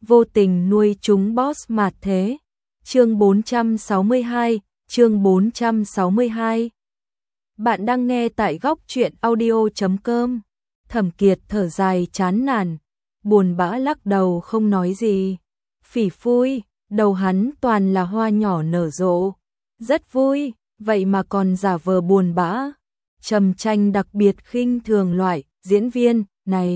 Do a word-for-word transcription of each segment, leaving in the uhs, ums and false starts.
vô tình nuôi chúng boss mạt thế. Chương bốn trăm sáu mươi hai, chương bốn trăm sáu mươi hai. Bạn đang nghe tại góc truyện audio chấm com. Thẩm Kiệt thở dài chán nản, buồn bã lắc đầu không nói gì. Phỉ phui, đầu hắn toàn là hoa nhỏ nở rộ. Rất vui, vậy mà còn giả vờ buồn bã. Trầm Tranh đặc biệt khinh thường loại diễn viên này.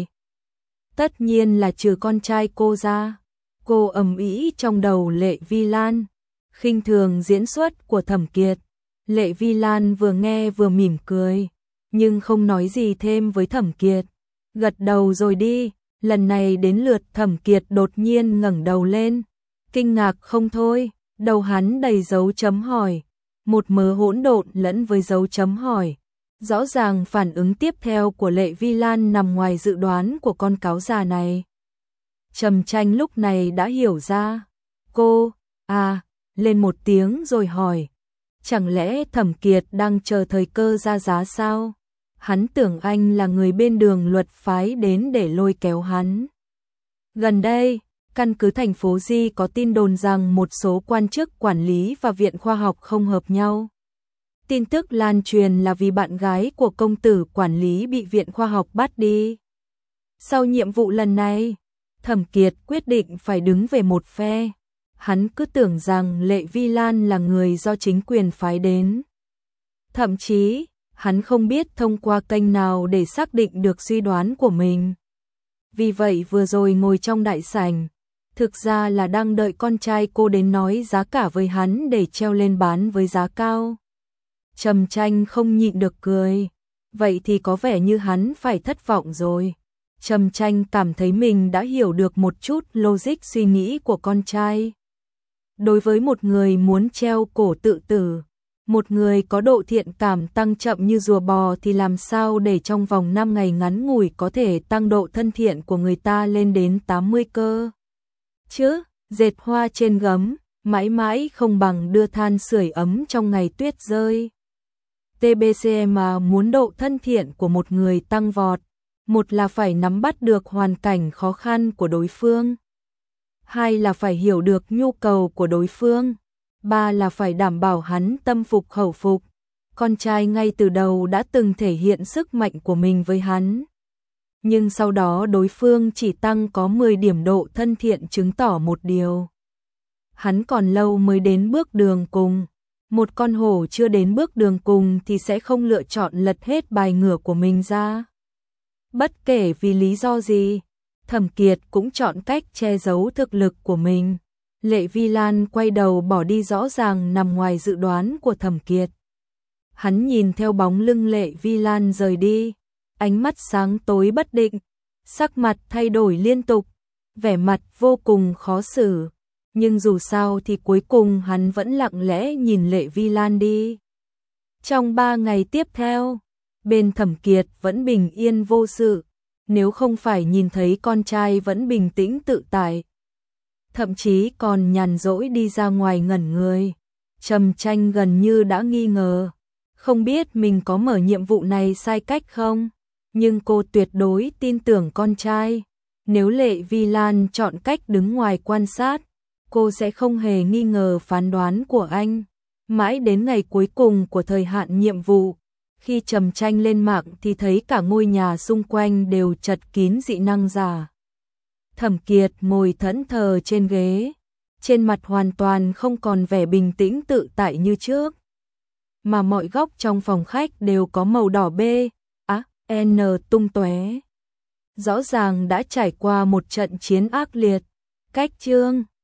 Tất nhiên là trừ con trai cô ra. Cô ầm ĩ trong đầu Lệ Vi Lan, khinh thường diễn xuất của Thẩm Kiệt. Lệ Vi Lan vừa nghe vừa mỉm cười, nhưng không nói gì thêm với Thẩm Kiệt. Gật đầu rồi đi, lần này đến lượt Thẩm Kiệt đột nhiên ngẩng đầu lên, kinh ngạc không thôi, đầu hắn đầy dấu chấm hỏi, một mớ hỗn độn lẫn với dấu chấm hỏi. Rõ ràng phản ứng tiếp theo của Lệ Vi Lan nằm ngoài dự đoán của con cáo già này. Trầm Tranh lúc này đã hiểu ra. Cô, à, lên một tiếng rồi hỏi. Chẳng lẽ Thẩm Kiệt đang chờ thời cơ ra giá sao? Hắn tưởng anh là người bên đường luật phái đến để lôi kéo hắn. Gần đây, căn cứ thành phố Di có tin đồn rằng một số quan chức quản lý và viện khoa học không hợp nhau. Tin tức lan truyền là vì bạn gái của công tử quản lý bị viện khoa học bắt đi. Sau nhiệm vụ lần này, Thẩm Kiệt quyết định phải đứng về một phe. Hắn cứ tưởng rằng Lệ Vi Lan là người do chính quyền phái đến. Thậm chí, hắn không biết thông qua kênh nào để xác định được suy đoán của mình. Vì vậy vừa rồi ngồi trong đại sảnh, thực ra là đang đợi con trai cô đến nói giá cả với hắn để treo lên bán với giá cao. Trầm Tranh không nhịn được cười. Vậy thì có vẻ như hắn phải thất vọng rồi. Trầm Tranh cảm thấy mình đã hiểu được một chút logic suy nghĩ của con trai. Đối với một người muốn treo cổ tự tử, một người có độ thiện cảm tăng chậm như rùa bò thì làm sao để trong vòng năm ngày ngắn ngủi có thể tăng độ thân thiện của người ta lên đến tám mươi cơ. Chứ, dệt hoa trên gấm, mãi mãi không bằng đưa than sưởi ấm trong ngày tuyết rơi. tê bê xê mà muốn độ thân thiện của một người tăng vọt, một là phải nắm bắt được hoàn cảnh khó khăn của đối phương, hai là phải hiểu được nhu cầu của đối phương, ba là phải đảm bảo hắn tâm phục khẩu phục. Con trai ngay từ đầu đã từng thể hiện sức mạnh của mình với hắn. Nhưng sau đó đối phương chỉ tăng có mười điểm độ thân thiện, chứng tỏ một điều. Hắn còn lâu mới đến bước đường cùng. Một con hổ chưa đến bước đường cùng thì sẽ không lựa chọn lật hết bài ngửa của mình ra. Bất kể vì lý do gì, Thẩm Kiệt cũng chọn cách che giấu thực lực của mình. Lệ Vi Lan quay đầu bỏ đi rõ ràng nằm ngoài dự đoán của Thẩm Kiệt. Hắn nhìn theo bóng lưng Lệ Vi Lan rời đi, ánh mắt sáng tối bất định, sắc mặt thay đổi liên tục, vẻ mặt vô cùng khó xử. Nhưng dù sao thì cuối cùng hắn vẫn lặng lẽ nhìn Lệ Vi Lan đi. Trong ba ngày tiếp theo, bên Thẩm Kiệt vẫn bình yên vô sự, nếu không phải nhìn thấy con trai vẫn bình tĩnh tự tại. Thậm chí còn nhàn rỗi đi ra ngoài ngẩn người. Trầm Tranh gần như đã nghi ngờ, không biết mình có mở nhiệm vụ này sai cách không, nhưng cô tuyệt đối tin tưởng con trai. Nếu Lệ Vi Lan chọn cách đứng ngoài quan sát, cô sẽ không hề nghi ngờ phán đoán của anh. Mãi đến ngày cuối cùng của thời hạn nhiệm vụ, khi Trầm Tranh lên mạng thì thấy cả ngôi nhà xung quanh đều chật kín dị năng giả. Thẩm Kiệt ngồi thẫn thờ trên ghế, trên mặt hoàn toàn không còn vẻ bình tĩnh tự tại như trước, mà mọi góc trong phòng khách đều có màu đỏ B, á, N tung tóe. Rõ ràng đã trải qua một trận chiến ác liệt. Cách chương